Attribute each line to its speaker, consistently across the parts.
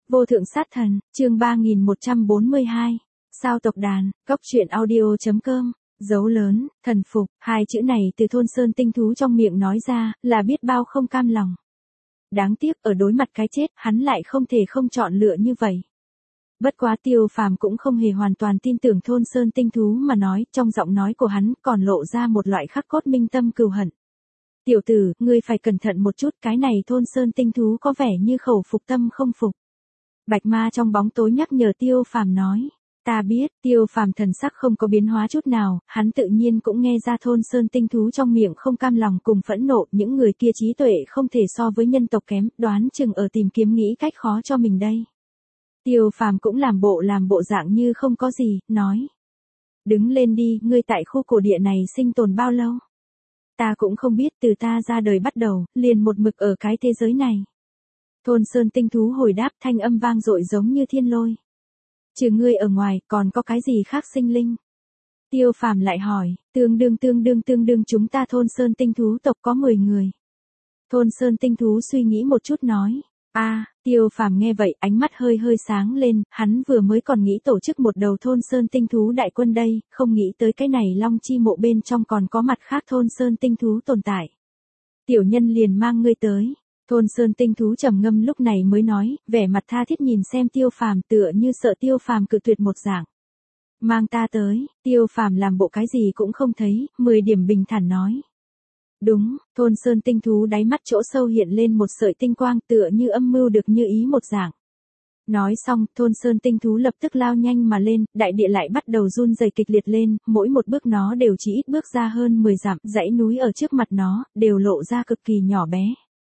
Speaker 1: Vô thượng sát thần, chương 3142. Sao tộc đàn, góc truyện audio.com. Dấu lớn, thần phục, hai chữ này từ Thôn Sơn tinh thú trong miệng nói ra, là biết bao không cam lòng. Đáng tiếc ở đối mặt cái chết, hắn lại không thể không chọn lựa như vậy. Bất quá Tiêu Phàm cũng không hề hoàn toàn tin tưởng Thôn Sơn tinh thú mà nói, trong giọng nói của hắn còn lộ ra một loại khắc cốt minh tâm cừu hận. Tiểu tử, ngươi phải cẩn thận một chút, cái này Thôn Sơn tinh thú có vẻ như khẩu phục tâm không phục. Bạch Ma trong bóng tối nhắc nhở Tiêu Phàm nói. Ta biết, Tiêu Phàm thần sắc không có biến hóa chút nào, hắn tự nhiên cũng nghe ra Thôn Sơn tinh thú trong miệng không cam lòng cùng phẫn nộ, những người kia trí tuệ không thể so với nhân tộc kém, đoán chừng ở tìm kiếm nghĩ cách khó cho mình đây. Tiêu Phàm cũng làm bộ dạng như không có gì, nói. Đứng lên đi, ngươi tại khu cổ địa này sinh tồn bao lâu? Ta cũng không biết, từ ta ra đời bắt đầu, liền một mực ở cái thế giới này. Thôn Sơn tinh thú hồi đáp, thanh âm vang dội giống như thiên lôi. Trừ ngươi ở ngoài, còn có cái gì khác sinh linh? Tiêu Phàm lại hỏi, tương đương chúng ta Thôn Sơn tinh thú tộc có 10 người. Thôn Sơn tinh thú suy nghĩ một chút nói. Tiêu Phàm nghe vậy, ánh mắt hơi sáng lên, hắn vừa mới còn nghĩ tổ chức một đầu Thôn Sơn tinh thú đại quân đây, không nghĩ tới cái này Long Chi mộ bên trong còn có mặt khác Thôn Sơn tinh thú tồn tại. Tiểu nhân liền mang ngươi tới. Thôn Sơn tinh thú trầm ngâm lúc này mới nói, vẻ mặt tha thiết nhìn xem Tiêu Phàm tựa như sợ Tiêu Phàm cự tuyệt một dạng. Mang ta tới, Tiêu Phàm làm bộ cái gì cũng không thấy, 10 điểm bình thản nói. Đúng, Thôn Sơn tinh thú đáy mắt chỗ sâu hiện lên một sợi tinh quang tựa như âm mưu được như ý một dạng. Nói xong, Thôn Sơn tinh thú lập tức lao nhanh mà lên, đại địa lại bắt đầu run rẩy kịch liệt lên, mỗi một bước nó đều chỉ ít bước ra hơn 10 dặm, dãy núi ở trước mặt nó, đều lộ ra cực kỳ nhỏ bé.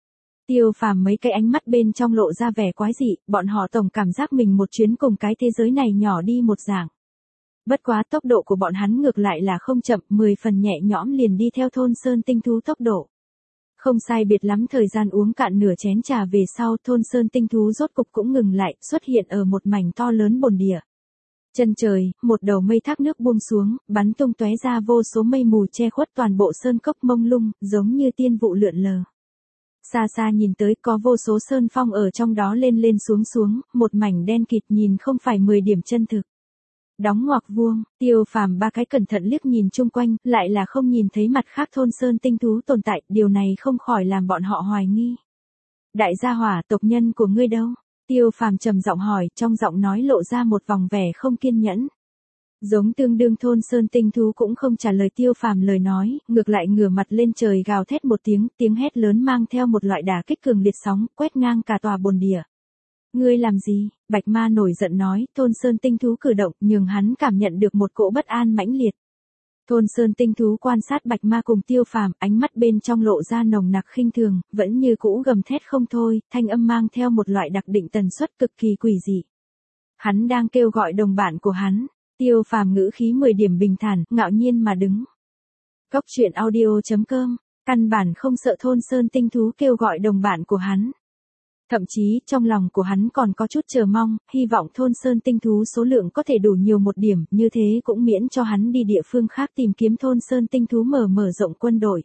Speaker 1: Tiêu Phàm mấy cái ánh mắt bên trong lộ ra vẻ quái dị, bọn họ tổng cảm giác mình một chuyến cùng cái thế giới này nhỏ đi một dạng. Bất quá tốc độ của bọn hắn ngược lại là không chậm, 10 phần nhẹ nhõm liền đi theo Thôn Sơn tinh thú tốc độ. Không sai biệt lắm thời gian uống cạn nửa chén trà về sau, Thôn Sơn tinh thú rốt cục cũng ngừng lại, xuất hiện ở một mảnh to lớn bồn địa. Chân trời, một đầu mây thác nước buông xuống, bắn tung tóe ra vô số mây mù che khuất toàn bộ sơn cốc mông lung, giống như tiên vụ lượn lờ. Xa xa nhìn tới có vô số sơn phong ở trong đó lên xuống, một mảnh đen kịt nhìn không phải 10 điểm chân thực. Đóng ngoặc vuông, Tiêu Phàm ba cái cẩn thận liếc nhìn chung quanh, lại là không nhìn thấy mặt khác Thôn Sơn tinh thú tồn tại, điều này không khỏi làm bọn họ hoài nghi. Đại gia hỏa, tộc nhân của ngươi đâu? Tiêu Phàm trầm giọng hỏi, trong giọng nói lộ ra một vòng vẻ không kiên nhẫn. Giống tương đương Thôn Sơn tinh thú cũng không trả lời Tiêu Phàm lời nói, ngược lại ngửa mặt lên trời gào thét một tiếng hét lớn mang theo một loại đả kích cường liệt sóng, quét ngang cả tòa bồn địa. Ngươi làm gì? Bạch Ma nổi giận nói, Thôn Sơn tinh thú cử động, nhường hắn cảm nhận được một cỗ bất an mãnh liệt. Thôn Sơn tinh thú quan sát Bạch Ma cùng Tiêu Phàm, ánh mắt bên trong lộ ra nồng nặc khinh thường, vẫn như cũ gầm thét không thôi, thanh âm mang theo một loại đặc định tần suất cực kỳ quỷ dị. Hắn đang kêu gọi đồng bạn của hắn. Tiêu Phàm ngữ khí 10 điểm bình thản, ngạo nhiên mà đứng. Góc truyện audio.com, căn bản không sợ Thôn Sơn tinh thú kêu gọi đồng bạn của hắn. Thậm chí, trong lòng của hắn còn có chút chờ mong, hy vọng Thôn Sơn tinh thú số lượng có thể đủ nhiều một điểm, như thế cũng miễn cho hắn đi địa phương khác tìm kiếm Thôn Sơn tinh thú mở rộng quân đội.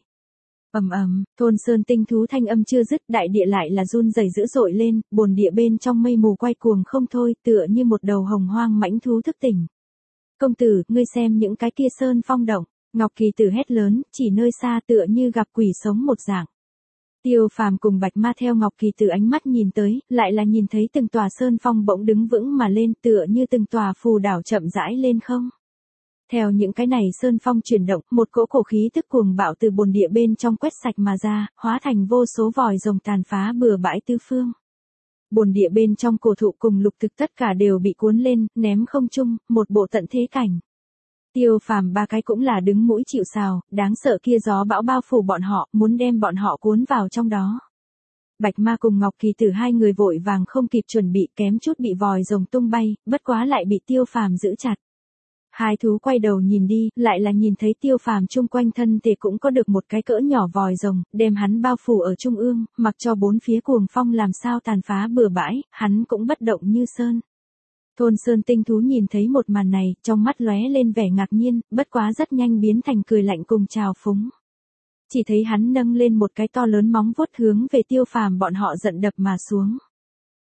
Speaker 1: Thôn Sơn tinh thú thanh âm chưa dứt, đại địa lại là run rẩy dữ dội lên, bồn địa bên trong mây mù quay cuồng không thôi, tựa như một đầu hồng hoang mãnh thú thức tỉnh. Công tử, ngươi xem những cái kia sơn phong động, Ngọc Kỳ Tử hét lớn, chỉ nơi xa tựa như gặp quỷ sống một dạng. Tiêu Phàm cùng Bạch Ma theo Ngọc Kỳ Tử ánh mắt nhìn tới, lại là nhìn thấy từng tòa sơn phong bỗng đứng vững mà lên tựa như từng tòa phù đảo chậm rãi lên không. Theo những cái này sơn phong chuyển động, một cỗ cổ khí tức cuồng bạo từ bồn địa bên trong quét sạch mà ra, hóa thành vô số vòi rồng tàn phá bừa bãi tứ phương. Bồn địa bên trong cổ thụ cùng lục thực tất cả đều bị cuốn lên, ném không trung, một bộ tận thế cảnh. Tiêu Phàm ba cái cũng là đứng mũi chịu sào, đáng sợ kia gió bão bao phủ bọn họ, muốn đem bọn họ cuốn vào trong đó. Bạch Ma cùng Ngọc Kỳ Tử hai người vội vàng không kịp chuẩn bị, kém chút bị vòi rồng tung bay, bất quá lại bị Tiêu Phàm giữ chặt. Hai thú quay đầu nhìn đi, lại là nhìn thấy Tiêu Phàm chung quanh thân thể cũng có được một cái cỡ nhỏ vòi rồng, đem hắn bao phủ ở trung ương, mặc cho bốn phía cuồng phong làm sao tàn phá bừa bãi, hắn cũng bất động như sơn. Thôn Sơn tinh thú nhìn thấy một màn này, trong mắt lóe lên vẻ ngạc nhiên, bất quá rất nhanh biến thành cười lạnh cùng trào phúng. Chỉ thấy hắn nâng lên một cái to lớn móng vuốt hướng về Tiêu Phàm bọn họ giận đập mà xuống.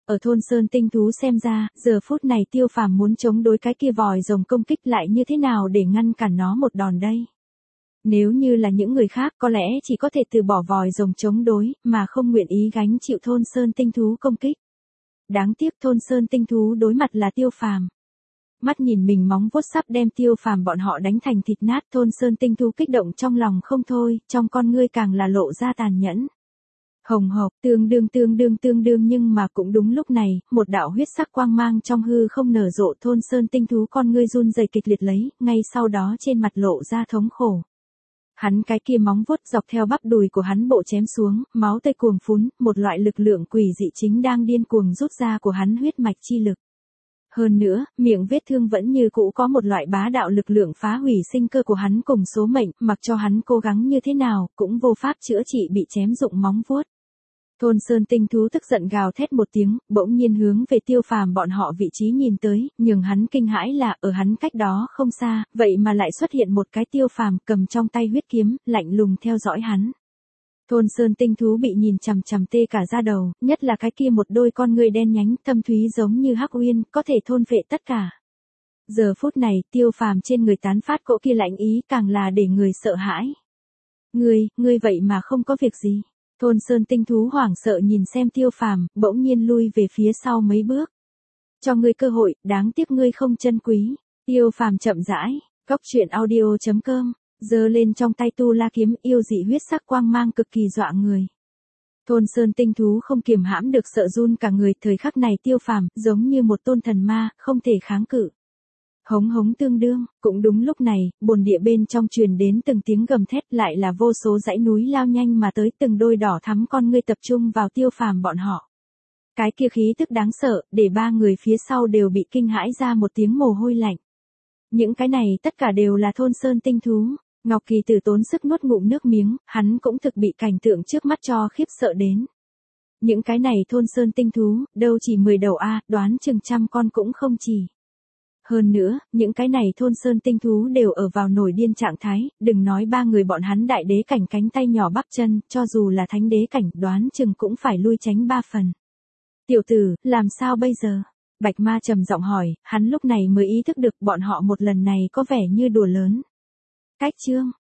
Speaker 1: Ở thôn sơn tinh thú xem ra, giờ phút này Tiêu Phàm muốn chống đối cái kia vòi rồng công kích lại như thế nào để ngăn cản nó một đòn đây. Nếu như là những người khác có lẽ chỉ có thể từ bỏ vòi rồng chống đối, mà không nguyện ý gánh chịu thôn sơn tinh thú công kích. Đáng tiếc thôn sơn tinh thú đối mặt là Tiêu Phàm. Mắt nhìn mình móng vuốt sắp đem Tiêu Phàm bọn họ đánh thành thịt nát, thôn sơn tinh thú kích động trong lòng không thôi, trong con ngươi càng là lộ ra tàn nhẫn. Hồng hộc, tương đương nhưng mà cũng đúng lúc này, một đạo huyết sắc quang mang trong hư không nở rộ, thôn sơn tinh thú con ngươi run rẩy kịch liệt lấy, ngay sau đó trên mặt lộ ra thống khổ. Hắn cái kia móng vuốt dọc theo bắp đùi của hắn bộ chém xuống, máu tươi cuồng phún, một loại lực lượng quỷ dị chính đang điên cuồng rút ra của hắn huyết mạch chi lực. Hơn nữa, miệng vết thương vẫn như cũ có một loại bá đạo lực lượng phá hủy sinh cơ của hắn cùng số mệnh, mặc cho hắn cố gắng như thế nào, cũng vô pháp chữa trị bị chém dụng móng vuốt. Thôn sơn tinh thú tức giận gào thét một tiếng, bỗng nhiên hướng về Tiêu Phàm bọn họ vị trí nhìn tới, nhưng hắn kinh hãi là ở hắn cách đó không xa, vậy mà lại xuất hiện một cái Tiêu Phàm cầm trong tay huyết kiếm, lạnh lùng theo dõi hắn. Thôn sơn tinh thú bị nhìn chằm chằm tê cả da đầu, nhất là cái kia một đôi con ngươi đen nhánh, thâm thúy giống như hắc uyên, có thể thôn phệ tất cả. Giờ phút này, Tiêu Phàm trên người tán phát cỗ kia lạnh ý càng là để người sợ hãi. Ngươi vậy mà không có việc gì. Thôn sơn tinh thú hoảng sợ nhìn xem Tiêu Phàm, bỗng nhiên lui về phía sau mấy bước. Cho ngươi cơ hội, đáng tiếc ngươi không trân quý. Tiêu Phàm chậm rãi, goctruyện.audio.com, giơ lên trong tay tu la kiếm, yêu dị huyết sắc quang mang cực kỳ dọa người. Thôn sơn tinh thú không kiềm hãm được sợ run cả người, thời khắc này Tiêu Phàm giống như một tôn thần ma, không thể kháng cự. Hống hống tương đương, cũng đúng lúc này, bồn địa bên trong truyền đến từng tiếng gầm thét, lại là vô số dãy núi lao nhanh mà tới, từng đôi đỏ thắm con ngươi tập trung vào Tiêu Phàm bọn họ. Cái kia khí tức đáng sợ, để ba người phía sau đều bị kinh hãi ra một tiếng mồ hôi lạnh. Những cái này tất cả đều là thôn sơn tinh thú. Ngọc Kỳ Tử tốn sức nuốt ngụm nước miếng, hắn cũng thực bị cảnh tượng trước mắt cho khiếp sợ đến. Những cái này thôn sơn tinh thú, đâu chỉ 10 đầu a, đoán chừng trăm con cũng không chỉ. Hơn nữa, những cái này thôn sơn tinh thú đều ở vào nổi điên trạng thái, đừng nói ba người bọn hắn đại đế cảnh cánh tay nhỏ bắp chân, cho dù là thánh đế cảnh đoán chừng cũng phải lui tránh 3 phần. Tiểu tử, làm sao bây giờ? Bạch Ma trầm giọng hỏi, hắn lúc này mới ý thức được bọn họ một lần này có vẻ như đùa lớn. Cách chương